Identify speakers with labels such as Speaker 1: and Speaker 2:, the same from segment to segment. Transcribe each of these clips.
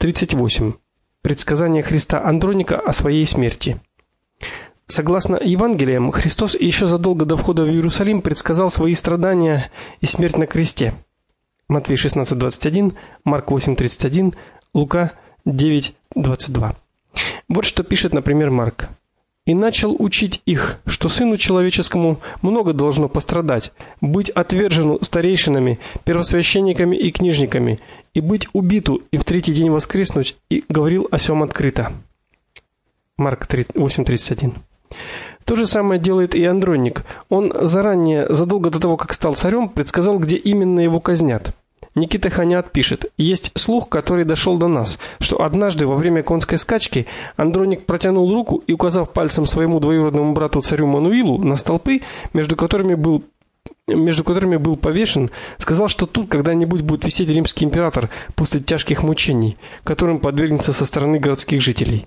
Speaker 1: 38. Предсказание Христа Андроника о своей смерти. Согласно Евангелиям, Христос еще задолго до входа в Иерусалим предсказал свои страдания и смерть на кресте. Матфея 16:21, Марк 8:31, Лука 9:22. Вот что пишет, например, Марк. «И начал учить их, что Сыну Человеческому много должно пострадать, быть отвержену старейшинами, первосвященниками и книжниками, и быть убиту, и в третий день воскреснуть, и говорил о сем открыто». Марк 8:31. То же самое делает и Андроник. Он заранее, задолго до того, как стал царем, предсказал, где именно его казнят. Никита Ханят пишет: «Есть слух, который дошел до нас, что однажды во время конской скачки Андроник протянул руку и, указав пальцем своему двоюродному брату царю Мануилу на столпы, между которыми был повешен, сказал, что тут когда-нибудь будет висеть римский император после тяжких мучений, которым подвергнется со стороны городских жителей».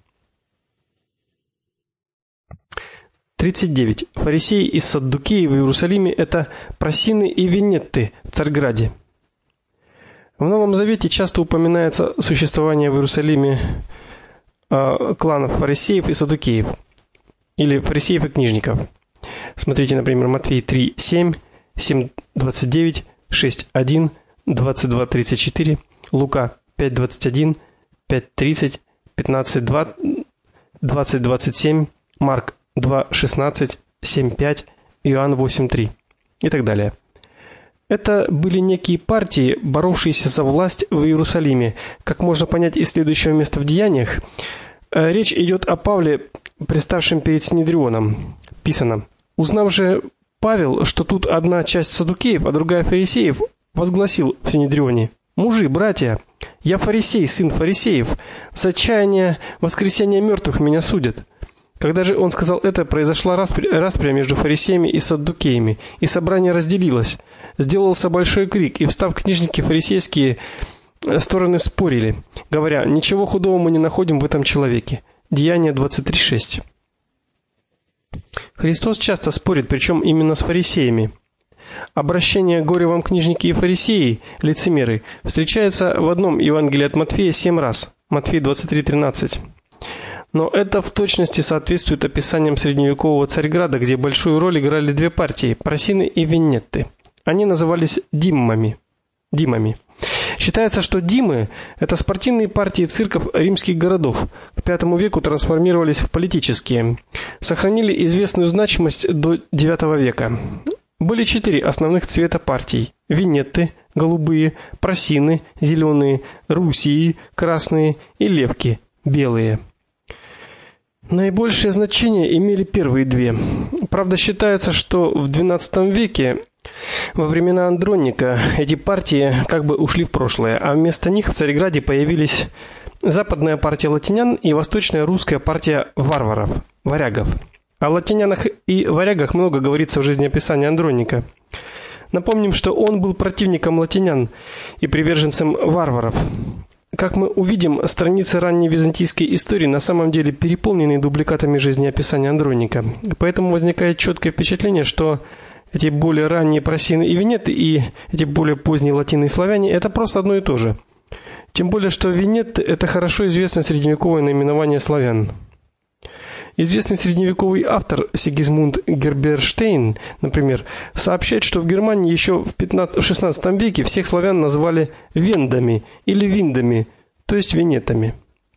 Speaker 1: 39. Фарисеи и саддукеи в Иерусалиме – это просины и венетты в Царьграде. В Новом Завете часто упоминается существование в Иерусалиме кланов фарисеев и саддукеев, или фарисеев и книжников. Смотрите, например, Матфея 3:7, 7:29, 6:1, 22:34, Лука 5:21, 5:30, 15:2, 20:27, Марк 2:16, 7:5, Иоанн 8:3 и так далее. Это были некие партии, боровшиеся за власть в Иерусалиме. Как можно понять из следующего места в Деяниях, речь идет о Павле, представшем перед Синедрионом. Писано: «Узнав же Павел, что тут одна часть саддукеев, а другая фарисеев, возгласил в Синедрионе: мужи, братья, я фарисей, сын фарисеев, за чаяние воскресения мертвых меня судят». Когда же он сказал это, произошла распря между фарисеями и саддукеями, и собрание разделилось. Сделался большой крик, и, встав книжники фарисейские, стороны спорили, говоря: «Ничего худого мы не находим в этом человеке». Деяния 23:6. Христос часто спорит, причем именно с фарисеями. Обращение «Горе вам, книжники и фарисеи, лицемеры» встречается в одном Евангелии от Матфея 7 раз. Матфея 23:13. Но это в точности соответствует описаниям средневекового Царьграда, где большую роль играли две партии – просины и венетты. Они назывались диммами. Считается, что диммы – это спортивные партии цирков римских городов. К V веку трансформировались в политические. Сохранили известную значимость до IX века. Были 4 основных цвета партий: венетты – голубые, просины – зеленые, русии – красные и левки – белые. Наибольшее значение имели первые две. Правда, считается, что в XII веке, во времена Андроника, эти партии как бы ушли в прошлое, а вместо них в Царьграде появились западная партия латинян и восточная русская партия варягов. О латинянах и варягах много говорится в жизнеописании Андроника. Напомним, что он был противником латинян и приверженцем варваров. Как мы увидим, страницы ранней византийской истории на самом деле переполнены дубликатами жизнеописания Андроника. Поэтому возникает четкое впечатление, что эти более ранние просины и венетты и эти более поздние латины и славяне – это просто одно и то же. Тем более, что венетты – это хорошо известное средневековое наименование славян. Известный средневековый автор Сигизмунд Герберштейн, например, сообщает, что в Германии еще в XVI веке всех славян называли вендами или виндами, то есть венетами.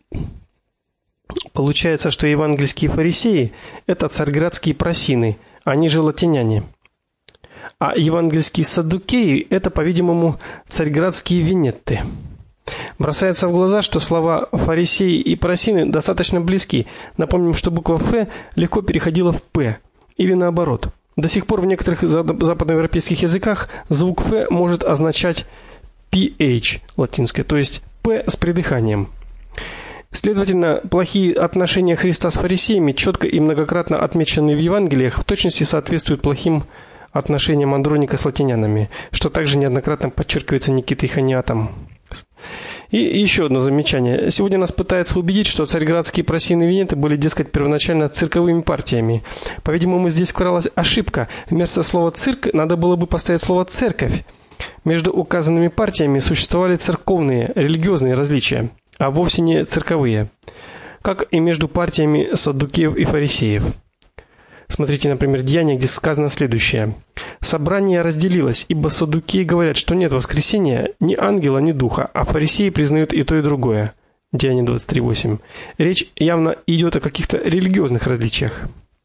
Speaker 1: Получается, что евангельские фарисеи – это царьградские просины, они же латиняне. А евангельские саддукеи – это, по-видимому, царьградские венетты. Бросается в глаза, что слова «фарисеи» и «просины» достаточно близки. Напомним, что буква «Ф» легко переходила в «П», или наоборот. До сих пор в некоторых западноевропейских языках звук «Ф» может означать «PH» латинское, то есть «П» с придыханием. Следовательно, плохие отношения Христа с фарисеями, четко и многократно отмеченные в Евангелиях, в точности соответствуют плохим отношениям Андроника с латинянами, что также неоднократно подчеркивается Никитой Ханятом. И еще одно замечание. Сегодня нас пытаются убедить, что царьградские просины и венеты были, дескать, первоначально цирковыми партиями. По-видимому, здесь вкралась ошибка. Вместо слова «цирк» надо было бы поставить слово «церковь». Между указанными партиями существовали церковные, религиозные различия. а вовсе не цирковые, как и между партиями саддукеев и фарисеев. Смотрите, например, Деяния, где сказано следующее: «Собрание разделилось, ибо саддукеи говорят, что нет воскресения ни ангела, ни духа, а фарисеи признают и то, и другое». Деяния 23:8. Речь явно идет о каких-то религиозных различиях.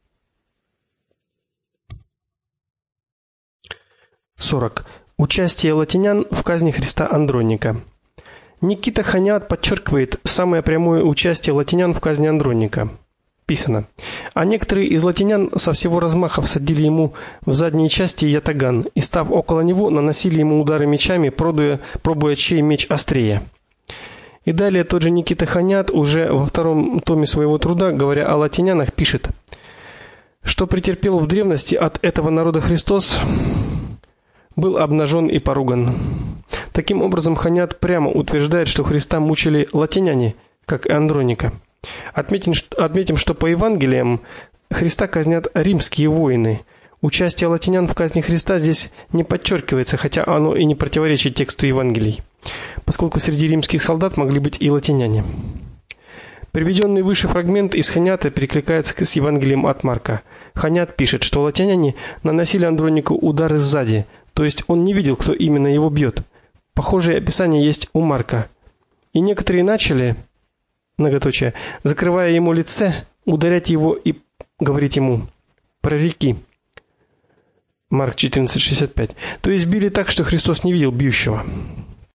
Speaker 1: 40. Участие латинян в казни Христа Андроника. Никита Ханят подчеркивает самое прямое участие латинян в казни Андроника. Писано: «А некоторые из латинян со всего размаха всадили ему в задние части ятаган, и, став около него, наносили ему удары мечами, пробуя, чей меч острее». И далее тот же Никита Ханят уже во втором томе своего труда, говоря о латинянах, пишет: «Что претерпел в древности от этого народа Христос, был обнажен и поруган». Таким образом, Ханят прямо утверждает, что Христа мучили латиняне, как и Андроника. Отметим, что по Евангелиям Христа казнят римские воины. Участие латинян в казни Христа здесь не подчеркивается, хотя оно и не противоречит тексту Евангелий, поскольку среди римских солдат могли быть и латиняне. Приведенный выше фрагмент из Ханята перекликается с Евангелием от Марка. Ханят пишет, что латиняне наносили Андронику удары сзади, то есть он не видел, кто именно его бьет. Похожее описание есть у Марка. И некоторые начали, многоточие, закрывая ему лице, ударять его и говорить ему: «Прореки». Марк 14:65. То есть били так, что Христос не видел бьющего.